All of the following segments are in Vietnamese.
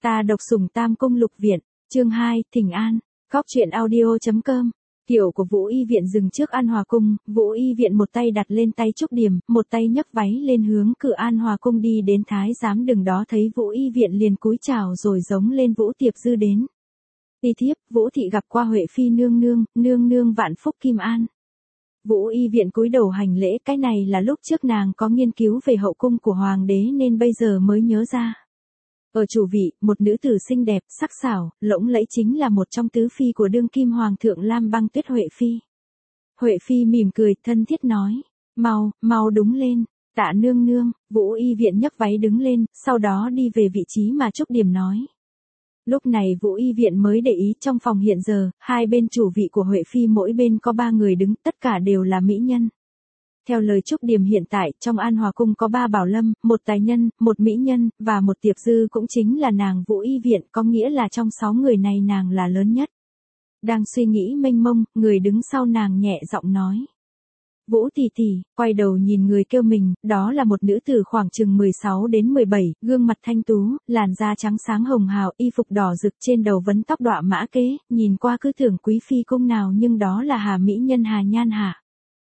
Ta độc sủng Tam Cung Lục Viện, chương 2, Thỉnh An, Góc truyện audio.com. Kiệu của Vũ Y Viện dừng trước An Hòa Cung, Vũ Y Viện một tay đặt lên tay Trúc Điểm, một tay nhấc váy lên hướng cửa An Hòa Cung đi đến Thái giám đừng đó thấy Vũ Y Viện liền cúi chào rồi giống lên Vũ Tiệp Dư đến. Ti thiếp, Vũ thị gặp qua Huệ Phi nương nương vạn phúc kim an. Vũ Y Viện cúi đầu hành lễ, cái này là lúc trước nàng có nghiên cứu về hậu cung của hoàng đế nên bây giờ mới nhớ ra. Ở chủ vị, một nữ tử xinh đẹp, sắc sảo, lộng lẫy chính là một trong tứ phi của đương kim hoàng thượng Lam Băng Tuyết Huệ Phi. Huệ Phi mỉm cười, thân thiết nói, mau đúng lên, tạ nương, Vũ Y Viện nhấc váy đứng lên, sau đó đi về vị trí mà Trúc Điểm nói. Lúc này Vũ Y Viện mới để ý trong phòng hiện giờ, hai bên chủ vị của Huệ Phi mỗi bên có 3 người đứng, tất cả đều là mỹ nhân. Theo lời Trúc Điểm hiện tại, trong An Hòa Cung có 3 bảo lâm, 1 tài nhân, 1 mỹ nhân, và 1 tiệp dư cũng chính là nàng Vũ Y Viện, có nghĩa là trong 6 người này nàng là lớn nhất. Đang suy nghĩ mênh mông, người đứng sau nàng nhẹ giọng nói. Vũ tỷ tỷ, quay đầu nhìn người kêu mình, đó là một nữ tử khoảng chừng 16 đến 17, gương mặt thanh tú, làn da trắng sáng hồng hào, y phục đỏ rực trên đầu vấn tóc đọa mã kế, nhìn qua cứ tưởng quý phi cung nào nhưng đó là Hà mỹ nhân Hà Nhan Hạ.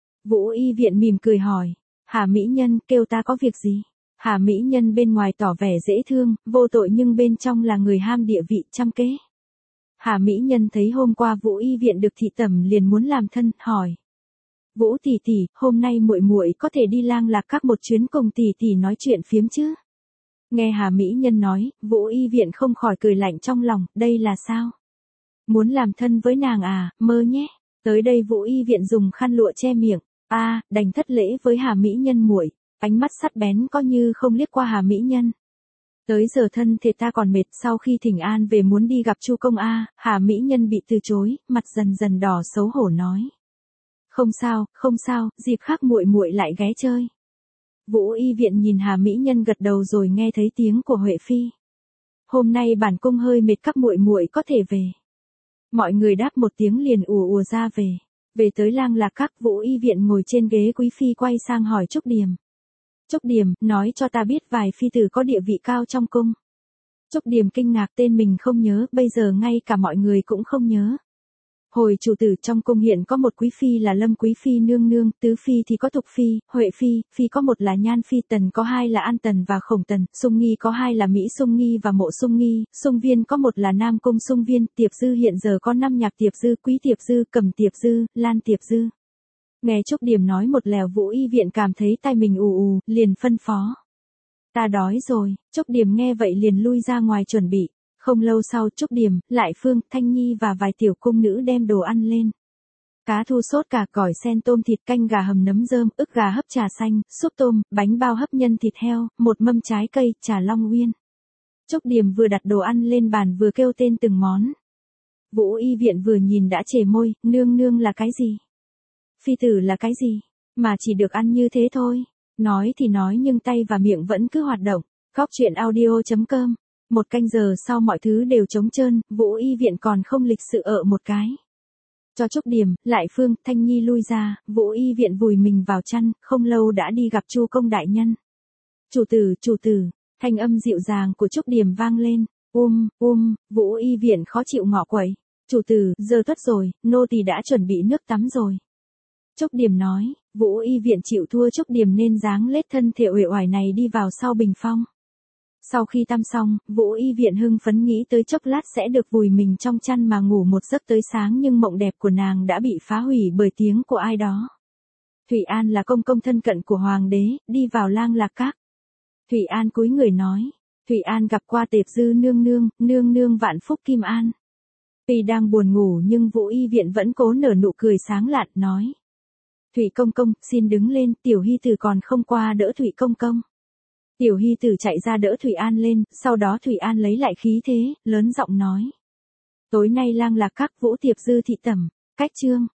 Vũ Y Viện mỉm cười hỏi, Hà mỹ nhân kêu ta có việc gì? Hà mỹ nhân bên ngoài tỏ vẻ dễ thương, vô tội nhưng bên trong là người ham địa vị trăm kế. Hà mỹ nhân thấy hôm qua Vũ Y Viện được thị tẩm liền muốn làm thân, hỏi. Vũ tỷ tỷ, hôm nay muội có thể đi Lang Lạc Các một chuyến cùng tỷ tỷ nói chuyện phiếm chứ? Nghe Hà mỹ nhân nói, Vũ Y Viện không khỏi cười lạnh trong lòng, đây là sao? Muốn làm thân với nàng à, mơ nhé. Tới đây Vũ Y Viện dùng khăn lụa che miệng, đành thất lễ với Hà mỹ nhân muội, ánh mắt sắc bén có như không liếc qua Hà mỹ nhân. Tới giờ thân thể ta còn mệt, sau khi thỉnh an về muốn đi gặp Chu công Hà mỹ nhân bị từ chối, mặt dần dần đỏ xấu hổ nói. Không sao, dịp khác muội lại ghé chơi. Vũ Y Viện nhìn Hà mỹ nhân gật đầu rồi nghe thấy tiếng của Huệ Phi. Hôm nay bản cung hơi mệt, các muội có thể về. Mọi người đáp một tiếng liền ùa ra về. Về tới Lang Lạc Các, Vũ Y Viện ngồi trên ghế quý phi quay sang hỏi Trúc Điểm. Trúc Điểm, nói cho ta biết vài phi tử có địa vị cao trong cung. Trúc Điểm kinh ngạc, tên mình không nhớ, bây giờ ngay cả mọi người cũng không nhớ. Hồi chủ tử, trong cung hiện có một quý phi là Lâm quý phi nương, tứ phi thì có Thục phi, Huệ phi có một là Nhan phi, Tần có 2 là An Tần và Khổng Tần, Sung Nghi có 2 là Mỹ Sung Nghi và Mộ Sung Nghi, Sung Viên có một là Nam Cung Sung Viên, Tiệp Dư hiện giờ có 5 Nhạc Tiệp Dư, Quý Tiệp Dư, Cẩm Tiệp Dư, Lan Tiệp Dư. Nghe Trúc Điểm nói một lèo, Vũ Y Viện cảm thấy tai mình ù, liền phân phó. Ta đói rồi. Trúc Điểm nghe vậy liền lui ra ngoài chuẩn bị. Không lâu sau, Trúc Điểm, Lại Phương, Thanh Nhi và vài tiểu cung nữ đem đồ ăn lên. Cá thu sốt cà gỏi sen tôm thịt, canh gà hầm nấm rơm, ức gà hấp trà xanh, súp tôm, bánh bao hấp nhân thịt heo, một mâm trái cây, trà long uyên. Trúc Điểm vừa đặt đồ ăn lên bàn vừa kêu tên từng món. Vũ Y Viện vừa nhìn đã chề môi, nương là cái gì? Phi tử là cái gì? Mà chỉ được ăn như thế thôi. Nói thì nói nhưng tay và miệng vẫn cứ hoạt động. Góc truyện audio.com. Một canh giờ sau mọi thứ đều trống trơn, Vũ Y Viện còn không lịch sự ở một cái. Cho Trúc Điểm, Lại Phương, Thanh Nhi lui ra, Vũ Y Viện vùi mình vào chăn, không lâu đã đi gặp Chu công đại nhân. Chủ tử, thanh âm dịu dàng của Trúc Điểm vang lên. Vũ Y Viện khó chịu ngọ quậy. Chủ tử, giờ tuất rồi, nô tỳ đã chuẩn bị nước tắm rồi. Trúc Điểm nói, Vũ Y Viện chịu thua Trúc Điểm nên dáng lết thân thể uể oải này đi vào sau bình phong. Sau khi tắm xong, Vũ Y Viện hưng phấn nghĩ tới chốc lát sẽ được vùi mình trong chăn mà ngủ một giấc tới sáng, nhưng mộng đẹp của nàng đã bị phá hủy bởi tiếng của ai đó. Thủy An là công thân cận của hoàng đế, đi vào Lang Lạc Các. Thủy An cúi người nói, Thủy An gặp qua Tiệp Dư nương vạn phúc kim an. Tuy đang buồn ngủ nhưng Vũ Y Viện vẫn cố nở nụ cười sáng lạn, nói. Thủy công công, xin đứng lên, tiểu hy tử còn không qua đỡ Thủy công công. Tiểu hy tử chạy ra đỡ Thủy An lên, sau đó Thủy An lấy lại khí thế, lớn giọng nói. Tối nay Lang Lạc Các Vũ Tiệp Dư thị tẩm, cách chương.